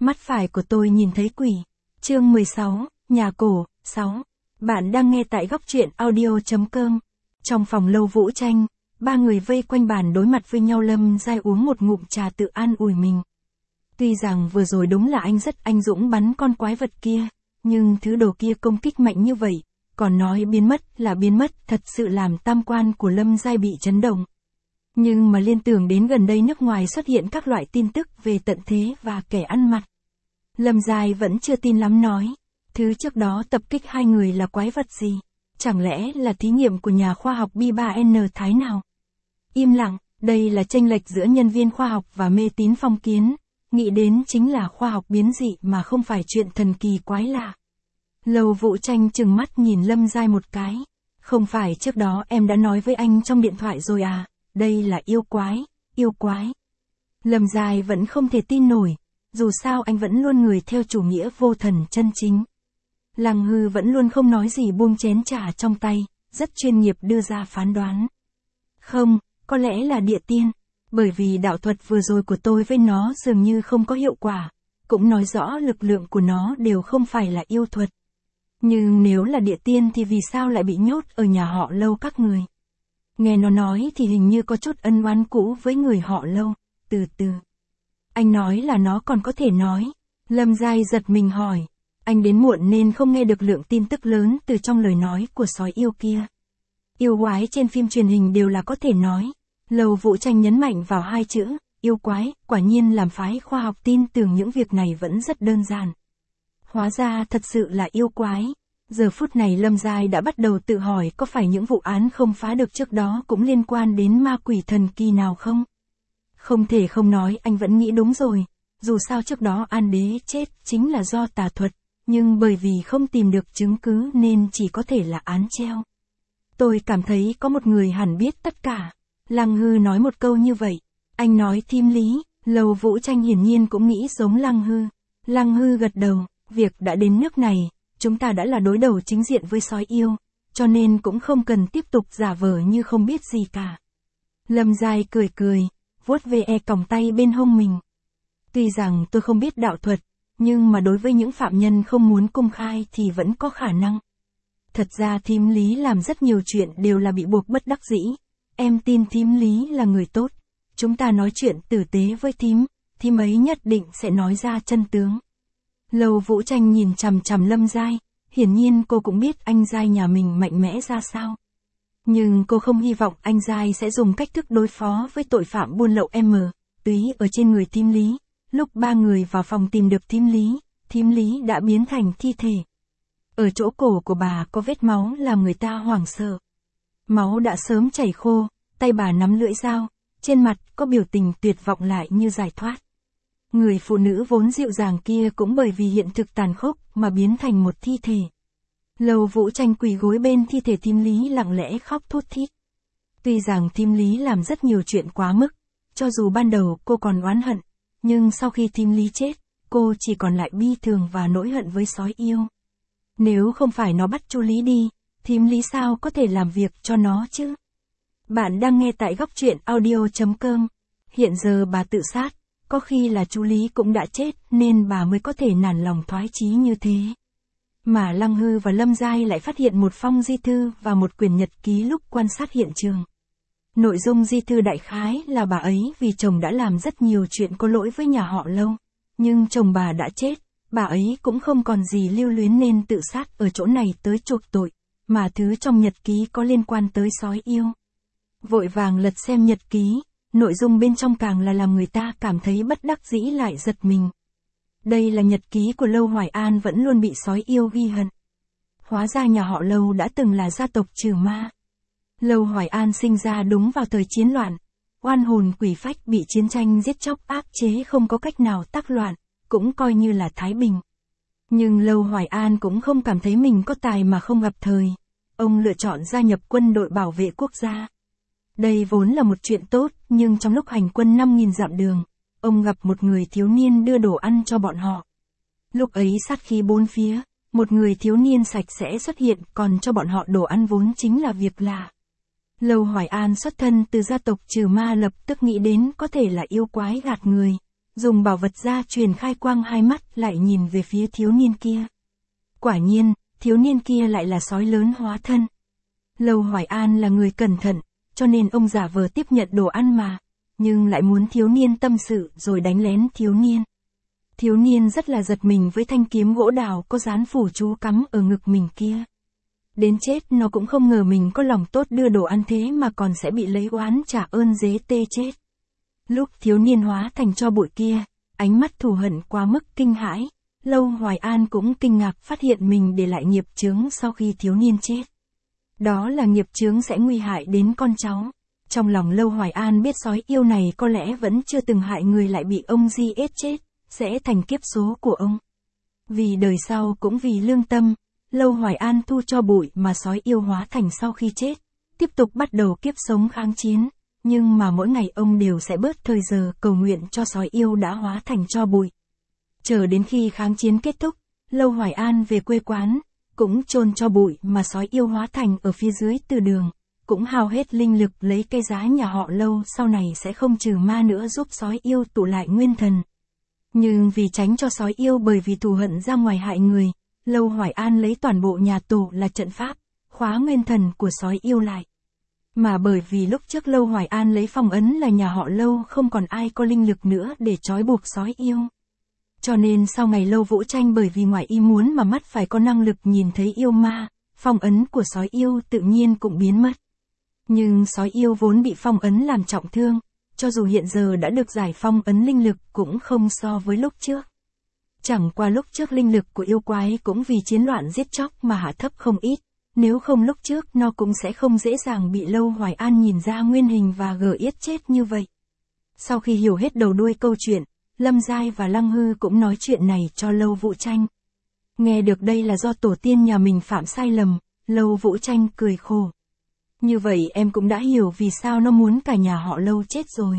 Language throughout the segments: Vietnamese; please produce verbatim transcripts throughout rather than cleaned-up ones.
Mắt phải của tôi nhìn thấy quỷ. Chương mười sáu, Nhà cổ, sáu. Bạn đang nghe tại góc truyện audio chấm com. Trong phòng Lâu Vũ Tranh, ba người vây quanh bàn đối mặt với nhau. Lâm Giai uống một ngụm trà tự an ủi mình. Tuy rằng vừa rồi đúng là anh rất anh dũng bắn con quái vật kia, nhưng thứ đồ kia công kích mạnh như vậy, còn nói biến mất là biến mất, thật sự làm tam quan của Lâm Giai bị chấn động. Nhưng mà liên tưởng đến gần đây nước ngoài xuất hiện các loại tin tức về tận thế và kẻ ăn mặn, Lâm Giai vẫn chưa tin lắm, nói, thứ trước đó tập kích hai người là quái vật gì? Chẳng lẽ là thí nghiệm của nhà khoa học B ba N Thái nào? Im lặng, đây là chênh lệch giữa nhân viên khoa học và mê tín phong kiến, nghĩ đến chính là khoa học biến dị mà không phải chuyện thần kỳ quái lạ. Lâu Vũ Tranh trừng mắt nhìn Lâm Giai một cái. Không phải trước đó em đã nói với anh trong điện thoại rồi à, đây là yêu quái, yêu quái. Lâm Giai vẫn không thể tin nổi, dù sao anh vẫn luôn người theo chủ nghĩa vô thần chân chính. Lăng Hư vẫn luôn không nói gì, buông chén trà trong tay, rất chuyên nghiệp đưa ra phán đoán. Không, có lẽ là địa tiên, bởi vì đạo thuật vừa rồi của tôi với nó dường như không có hiệu quả, cũng nói rõ lực lượng của nó đều không phải là yêu thuật. Nhưng nếu là địa tiên thì vì sao lại bị nhốt ở nhà họ Lâu các người? Nghe nó nói thì hình như có chút ân oán cũ với người họ Lâu. Từ từ. Anh nói là nó còn có thể nói. Lâm Giai giật mình hỏi. Anh đến muộn nên không nghe được lượng tin tức lớn từ trong lời nói của sói yêu kia. Yêu quái trên phim truyền hình đều là có thể nói. Lâu Vũ Tranh nhấn mạnh vào hai chữ, yêu quái, quả nhiên làm phái khoa học tin tưởng những việc này vẫn rất đơn giản. Hóa ra thật sự là yêu quái. Giờ phút này Lâm Giai đã bắt đầu tự hỏi có phải những vụ án không phá được trước đó cũng liên quan đến ma quỷ thần kỳ nào không? Không thể không nói, anh vẫn nghĩ đúng rồi. Dù sao trước đó An Đế chết chính là do tà thuật, nhưng bởi vì không tìm được chứng cứ nên chỉ có thể là án treo. Tôi cảm thấy có một người hẳn biết tất cả. Lăng Hư nói một câu như vậy. Anh nói thím lý. Lâu Vũ Tranh hiển nhiên cũng nghĩ giống Lăng Hư. Lăng Hư gật đầu. Việc đã đến nước này, chúng ta đã là đối đầu chính diện với sói yêu, cho nên cũng không cần tiếp tục giả vờ như không biết gì cả. Lâm Giai cười cười, vuốt ve e còng tay bên hông mình. Tuy rằng tôi không biết đạo thuật, nhưng mà đối với những phạm nhân không muốn công khai thì vẫn có khả năng. Thật ra thím Lý làm rất nhiều chuyện đều là bị buộc bất đắc dĩ. Em tin thím Lý là người tốt. Chúng ta nói chuyện tử tế với thím, thím ấy nhất định sẽ nói ra chân tướng. Lâu Vũ Tranh nhìn chằm chằm Lâm Giai, hiển nhiên cô cũng biết anh Giai nhà mình mạnh mẽ ra sao. Nhưng cô không hy vọng anh Giai sẽ dùng cách thức đối phó với tội phạm buôn lậu M, túy ở trên người thím Lý. Lúc ba người vào phòng tìm được thím Lý, thím Lý đã biến thành thi thể. Ở chỗ cổ của bà có vết máu làm người ta hoảng sợ. Máu đã sớm chảy khô, tay bà nắm lưỡi dao, trên mặt có biểu tình tuyệt vọng lại như giải thoát. Người phụ nữ vốn dịu dàng kia cũng bởi vì hiện thực tàn khốc mà biến thành một thi thể. Lâu Vũ Tranh quỳ gối bên thi thể thím Lý lặng lẽ khóc thút thít. Tuy rằng thím Lý làm rất nhiều chuyện quá mức, cho dù ban đầu cô còn oán hận, nhưng sau khi thím Lý chết, cô chỉ còn lại bi thường và nỗi hận với sói yêu. Nếu không phải nó bắt chú Lý đi, thím Lý sao có thể làm việc cho nó chứ? Bạn đang nghe tại góc truyện audio chấm com. Hiện giờ bà tự sát. Có khi là chú Lý cũng đã chết nên bà mới có thể nản lòng thoái chí như thế. Mà Lăng Hư và Lâm Giai lại phát hiện một phong di thư và một quyển nhật ký lúc quan sát hiện trường. Nội dung di thư đại khái là bà ấy vì chồng đã làm rất nhiều chuyện có lỗi với nhà họ Lâu. Nhưng chồng bà đã chết, bà ấy cũng không còn gì lưu luyến nên tự sát ở chỗ này tới chuộc tội, mà thứ trong nhật ký có liên quan tới sói yêu. Vội vàng lật xem nhật ký. Nội dung bên trong càng là làm người ta cảm thấy bất đắc dĩ lại giật mình. Đây là nhật ký của Lâu Hoài An vẫn luôn bị sói yêu ghi hận. Hóa ra nhà họ Lâu đã từng là gia tộc trừ ma. Lâu Hoài An sinh ra đúng vào thời chiến loạn. Oan hồn quỷ phách bị chiến tranh giết chóc áp chế không có cách nào tác loạn, cũng coi như là thái bình. Nhưng Lâu Hoài An cũng không cảm thấy mình có tài mà không gặp thời. Ông lựa chọn gia nhập quân đội bảo vệ quốc gia. Đây vốn là một chuyện tốt, nhưng trong lúc hành quân năm nghìn dặm đường, ông gặp một người thiếu niên đưa đồ ăn cho bọn họ. Lúc ấy sát khí bốn phía, một người thiếu niên sạch sẽ xuất hiện còn cho bọn họ đồ ăn vốn chính là việc lạ. Lâu Hoài An xuất thân từ gia tộc trừ ma lập tức nghĩ đến có thể là yêu quái gạt người, dùng bảo vật gia truyền khai quang hai mắt lại nhìn về phía thiếu niên kia. Quả nhiên, thiếu niên kia lại là sói lớn hóa thân. Lâu Hoài An là người cẩn thận, cho nên ông giả vờ tiếp nhận đồ ăn mà, nhưng lại muốn thiếu niên tâm sự rồi đánh lén thiếu niên. Thiếu niên rất là giật mình với thanh kiếm gỗ đào có dán phù chú cắm ở ngực mình kia. Đến chết nó cũng không ngờ mình có lòng tốt đưa đồ ăn thế mà còn sẽ bị lấy oán trả ơn dế tê chết. Lúc thiếu niên hóa thành tro bụi kia, ánh mắt thù hận quá mức kinh hãi, Lâu Hoài An cũng kinh ngạc phát hiện mình để lại nghiệp chướng sau khi thiếu niên chết. Đó là nghiệp chướng sẽ nguy hại đến con cháu. Trong lòng Lâu Hoài An biết sói yêu này có lẽ vẫn chưa từng hại người lại bị ông Di ết chết, sẽ thành kiếp số của ông. Vì đời sau cũng vì lương tâm, Lâu Hoài An thu cho bụi mà sói yêu hóa thành sau khi chết, tiếp tục bắt đầu kiếp sống kháng chiến, nhưng mà mỗi ngày ông đều sẽ bớt thời giờ cầu nguyện cho sói yêu đã hóa thành cho bụi. Chờ đến khi kháng chiến kết thúc, Lâu Hoài An về quê quán, cũng chôn cho bụi mà sói yêu hóa thành ở phía dưới từ đường, cũng hao hết linh lực lấy cây giá nhà họ Lâu sau này sẽ không trừ ma nữa giúp sói yêu tụ lại nguyên thần. Nhưng vì tránh cho sói yêu bởi vì thù hận ra ngoài hại người, Lâu Hoài An lấy toàn bộ nhà tổ là trận pháp, khóa nguyên thần của sói yêu lại. Mà bởi vì lúc trước Lâu Hoài An lấy phong ấn là nhà họ Lâu không còn ai có linh lực nữa để trói buộc sói yêu. Cho nên sau ngày Lâu Vũ Tranh bởi vì ngoài ý muốn mà mắt phải có năng lực nhìn thấy yêu ma, phong ấn của sói yêu tự nhiên cũng biến mất. Nhưng sói yêu vốn bị phong ấn làm trọng thương, cho dù hiện giờ đã được giải phong ấn linh lực cũng không so với lúc trước. Chẳng qua lúc trước linh lực của yêu quái cũng vì chiến loạn giết chóc mà hạ thấp không ít, nếu không lúc trước nó cũng sẽ không dễ dàng bị Lâu Hoài An nhìn ra nguyên hình và gờ yết chết như vậy. Sau khi hiểu hết đầu đuôi câu chuyện, Lâm Giai và Lăng Hư cũng nói chuyện này cho Lâu Vũ Tranh. Nghe được đây là do tổ tiên nhà mình phạm sai lầm, Lâu Vũ Tranh cười khổ. Như vậy em cũng đã hiểu vì sao nó muốn cả nhà họ Lâu chết rồi.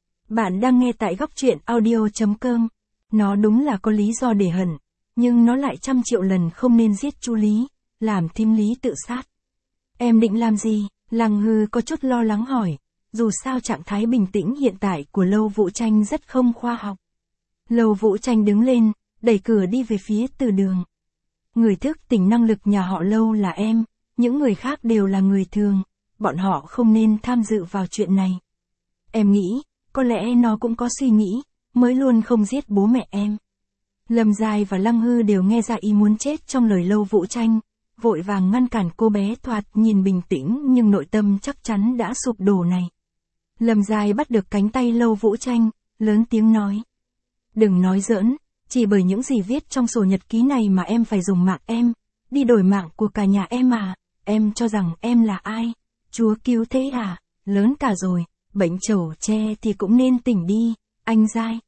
Bạn đang nghe tại góc truyện audio chấm com. Nó đúng là có lý do để hận, nhưng nó lại trăm triệu lần không nên giết Chu Lý, làm Thím Lý tự sát. Em định làm gì? Lăng Hư có chút lo lắng hỏi, dù sao trạng thái bình tĩnh hiện tại của Lâu Vũ Tranh rất không khoa học. Lâu Vũ Tranh đứng lên, đẩy cửa đi về phía từ đường. Người thức tỉnh năng lực nhà họ Lâu là em, những người khác đều là người thường, bọn họ không nên tham dự vào chuyện này. Em nghĩ, có lẽ nó cũng có suy nghĩ, mới luôn không giết bố mẹ em. Lâm Giai và Lăng Hư đều nghe ra ý muốn chết trong lời Lâu Vũ Tranh, vội vàng ngăn cản cô bé thoạt nhìn bình tĩnh nhưng nội tâm chắc chắn đã sụp đổ này. Lâm Giai bắt được cánh tay Lâu Vũ Tranh, lớn tiếng nói. Đừng nói giỡn, chỉ bởi những gì viết trong sổ nhật ký này mà em phải dùng mạng em, đi đổi mạng của cả nhà em à, em cho rằng em là ai? Chúa cứu thế à, lớn cả rồi, bệnh trầu tre thì cũng nên tỉnh đi, anh Giai.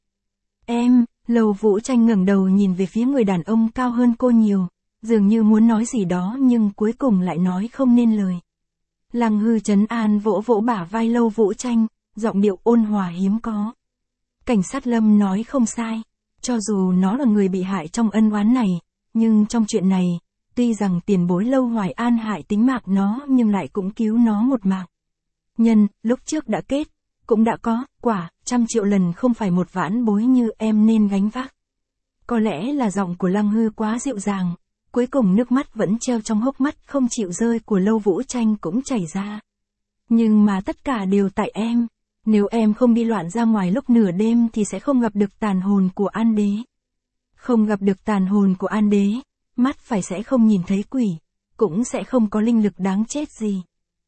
Em, Lâu Vũ Tranh ngẩng đầu nhìn về phía người đàn ông cao hơn cô nhiều, dường như muốn nói gì đó nhưng cuối cùng lại nói không nên lời. Lăng Hư trấn an vỗ vỗ bả vai Lâu Vũ Tranh, giọng điệu ôn hòa hiếm có. Cảnh sát Lâm nói không sai, cho dù nó là người bị hại trong ân oán này, nhưng trong chuyện này, tuy rằng tiền bối Lâu Hoài An hại tính mạng nó nhưng lại cũng cứu nó một mạng. Nhân, lúc trước đã kết, cũng đã có, quả, trăm triệu lần không phải một vãn bối như em nên gánh vác. Có lẽ là giọng của Lăng Hư quá dịu dàng, cuối cùng nước mắt vẫn treo trong hốc mắt không chịu rơi của Lâu Vũ Tranh cũng chảy ra. Nhưng mà tất cả đều tại em, nếu em không đi loạn ra ngoài lúc nửa đêm thì sẽ không gặp được tàn hồn của An Đế. Không gặp được tàn hồn của An Đế, mắt phải sẽ không nhìn thấy quỷ, cũng sẽ không có linh lực đáng chết gì.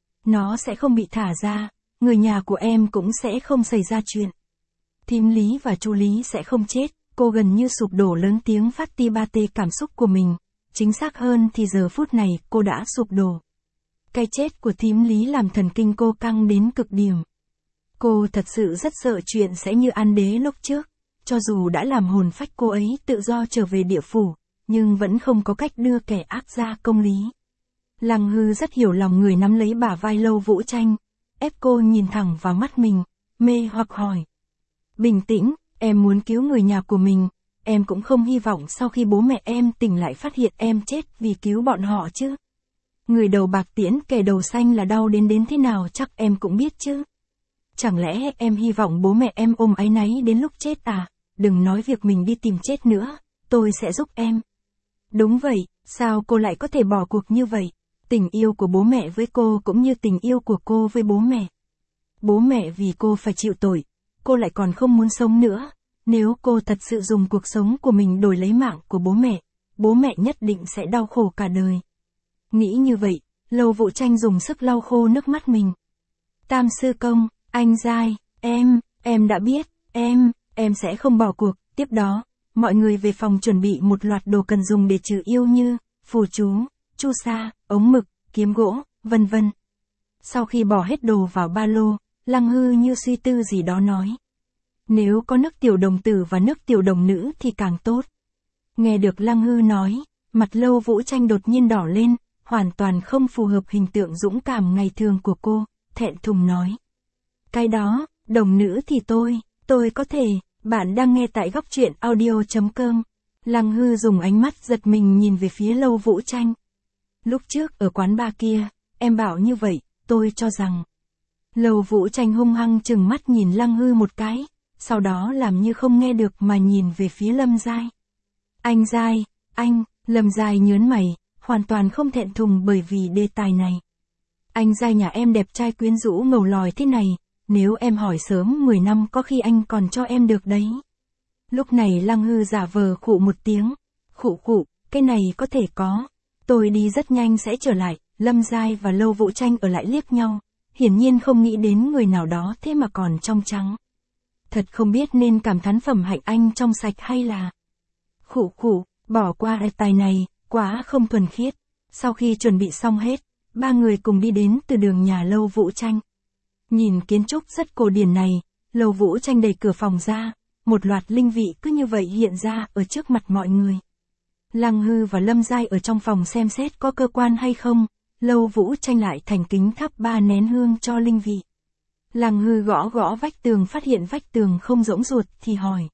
Nó sẽ không bị thả ra, người nhà của em cũng sẽ không xảy ra chuyện. Thím Lý và Chu Lý sẽ không chết, cô gần như sụp đổ lớn tiếng phát ti ba tê cảm xúc của mình, chính xác hơn thì giờ phút này cô đã sụp đổ. Cái chết của thím Lý làm thần kinh cô căng đến cực điểm. Cô thật sự rất sợ chuyện sẽ như An Đế lúc trước, cho dù đã làm hồn phách cô ấy tự do trở về địa phủ, nhưng vẫn không có cách đưa kẻ ác ra công lý. Lăng Hư rất hiểu lòng người nắm lấy bả vai Lâu Vũ Tranh, ép cô nhìn thẳng vào mắt mình, mê hoặc hỏi. Bình tĩnh, em muốn cứu người nhà của mình, em cũng không hy vọng sau khi bố mẹ em tỉnh lại phát hiện em chết vì cứu bọn họ chứ. Người đầu bạc tiễn kẻ đầu xanh là đau đến đến thế nào chắc em cũng biết chứ. Chẳng lẽ em hy vọng bố mẹ em ôm áy náy đến lúc chết à? đừng nói việc mình đi tìm chết nữa, tôi sẽ giúp em. Đúng vậy, sao cô lại có thể bỏ cuộc như vậy? Tình yêu của bố mẹ với cô cũng như tình yêu của cô với bố mẹ. Bố mẹ vì cô phải chịu tội, cô lại còn không muốn sống nữa. Nếu cô thật sự dùng cuộc sống của mình đổi lấy mạng của bố mẹ, bố mẹ nhất định sẽ đau khổ cả đời. Nghĩ như vậy, Lâu Vũ Tranh dùng sức lau khô nước mắt mình. Tam sư công, anh Giai, em, em đã biết, em, em sẽ không bỏ cuộc. Tiếp đó, mọi người về phòng chuẩn bị một loạt đồ cần dùng để trừ yêu như phù chú, chu sa, ống mực, kiếm gỗ, vân vân. Sau khi bỏ hết đồ vào ba lô, Lăng Hư như suy tư gì đó nói. Nếu có nước tiểu đồng tử và nước tiểu đồng nữ thì càng tốt. Nghe được Lăng Hư nói, mặt Lâu Vũ Tranh đột nhiên đỏ lên, hoàn toàn không phù hợp hình tượng dũng cảm ngày thường của cô, thẹn thùng nói. Cái đó, đồng nữ thì tôi, tôi có thể, bạn đang nghe tại góc truyện audio chấm com. Lăng Hư dùng ánh mắt giật mình nhìn về phía Lâu Vũ Tranh. Lúc trước ở quán bar kia, em bảo như vậy, tôi cho rằng. Lâu Vũ Tranh hung hăng chừng mắt nhìn Lăng Hư một cái, sau đó làm như không nghe được mà nhìn về phía Lâm Giai. Anh Giai, anh, Lâm Giai nhớn mày, hoàn toàn không thẹn thùng bởi vì đề tài này. Anh Giai nhà em đẹp trai quyến rũ ngầu lòi thế này, nếu em hỏi sớm mười năm có khi anh còn cho em được đấy. Lúc này Lăng Hư giả vờ khụ một tiếng, khụ khụ, cái này có thể có. Tôi đi rất nhanh sẽ trở lại. Lâm Giai và Lâu Vũ Tranh ở lại liếc nhau, hiển nhiên không nghĩ đến người nào đó thế mà còn trong trắng. Thật không biết nên cảm thán phẩm hạnh anh trong sạch hay là khụ khụ, bỏ qua đề tài này, quá không thuần khiết. Sau khi chuẩn bị xong hết, ba người cùng đi đến từ đường nhà Lâu Vũ Tranh. Nhìn kiến trúc rất cổ điển này, Lâu Vũ Tranh đẩy cửa phòng ra, một loạt linh vị cứ như vậy hiện ra ở trước mặt mọi người. Lăng Hư và Lâm Giai ở trong phòng xem xét có cơ quan hay không, Lâu Vũ Tranh lại thành kính thắp ba nén hương cho linh vị. Lăng Hư gõ gõ vách tường phát hiện vách tường không rỗng ruột thì hỏi.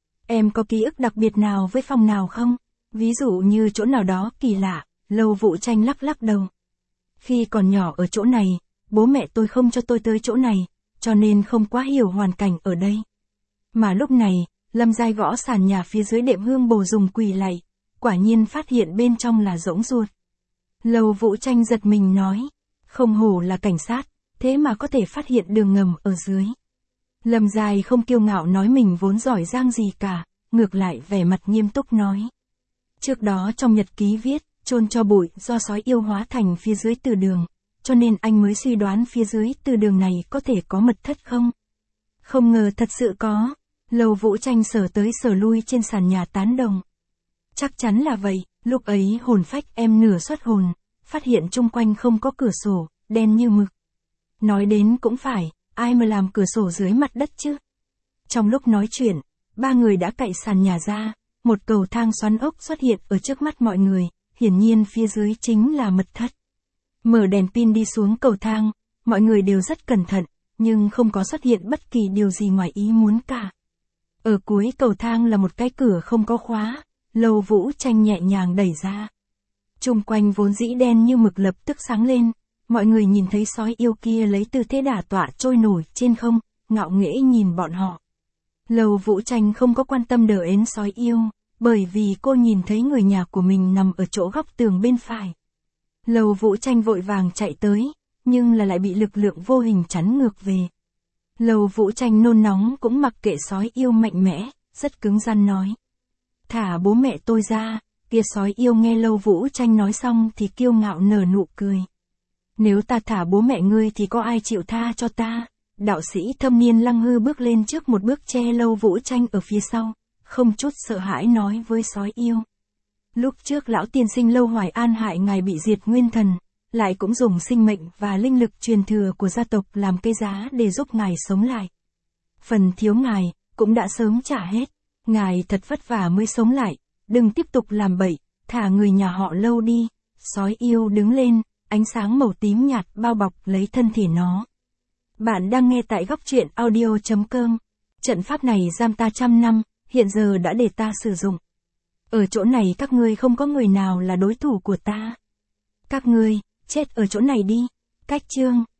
Em có ký ức đặc biệt nào với phòng nào không? Ví dụ như chỗ nào đó kỳ lạ, Lâu Vũ Tranh lắc lắc đầu. Khi còn nhỏ ở chỗ này, bố mẹ tôi không cho tôi tới chỗ này, cho nên không quá hiểu hoàn cảnh ở đây. Mà lúc này, Lâm Giai gõ sàn nhà phía dưới đệm hương bồ dùng quỳ lạy, quả nhiên phát hiện bên trong là rỗng ruột. Lâu Vũ Tranh giật mình nói, không hổ là cảnh sát, thế mà có thể phát hiện đường ngầm ở dưới. Lâm Giai không kiêu ngạo nói mình vốn giỏi giang gì cả, ngược lại vẻ mặt nghiêm túc nói. Trước đó trong nhật ký viết, chôn cho bụi do sói yêu hóa thành phía dưới từ đường, cho nên anh mới suy đoán phía dưới từ đường này có thể có mật thất không? Không ngờ thật sự có. Lâu Vũ Tranh sờ tới sờ lui trên sàn nhà tán đồng. Chắc chắn là vậy, lúc ấy hồn phách em nửa xuất hồn, phát hiện chung quanh không có cửa sổ, đen như mực. Nói đến cũng phải, ai mà làm cửa sổ dưới mặt đất chứ? Trong lúc nói chuyện, ba người đã cạy sàn nhà ra, một cầu thang xoắn ốc xuất hiện ở trước mắt mọi người, hiển nhiên phía dưới chính là mật thất. Mở đèn pin đi xuống cầu thang, mọi người đều rất cẩn thận, nhưng không có xuất hiện bất kỳ điều gì ngoài ý muốn cả. Ở cuối cầu thang là một cái cửa không có khóa, Lâu Vũ Tranh nhẹ nhàng đẩy ra. Chung quanh vốn dĩ đen như mực lập tức sáng lên, mọi người nhìn thấy sói yêu kia lấy tư thế đả tọa trôi nổi trên không, ngạo nghễ nhìn bọn họ. Lâu Vũ Tranh không có quan tâm đờ ến sói yêu, bởi vì cô nhìn thấy người nhà của mình nằm ở chỗ góc tường bên phải. Lâu Vũ Tranh vội vàng chạy tới, nhưng là lại bị lực lượng vô hình chắn ngược về. Lâu Vũ Tranh nôn nóng cũng mặc kệ sói yêu mạnh mẽ, rất cứng rắn nói. Thả bố mẹ tôi ra. Kia sói yêu nghe Lâu Vũ Tranh nói xong thì kiêu ngạo nở nụ cười. Nếu ta thả bố mẹ ngươi thì có ai chịu tha cho ta? Đạo sĩ thâm niên Lăng Hư bước lên trước một bước che Lâu Vũ Tranh ở phía sau, không chút sợ hãi nói với sói yêu. Lúc trước lão tiên sinh Lâu Hoài An hại ngài bị diệt nguyên thần, lại cũng dùng sinh mệnh và linh lực truyền thừa của gia tộc làm cây giá để giúp ngài sống lại. Phần thiếu ngài, cũng đã sớm trả hết, ngài thật vất vả mới sống lại, đừng tiếp tục làm bậy, thả người nhà họ Lâu đi. Sói yêu đứng lên, ánh sáng màu tím nhạt bao bọc lấy thân thể nó. Bạn đang nghe tại góc truyện audio chấm com. Trận pháp này giam ta trăm năm, hiện giờ đã để ta sử dụng. Ở chỗ này các ngươi không có người nào là đối thủ của ta. Các ngươi, chết ở chỗ này đi. Cách chương.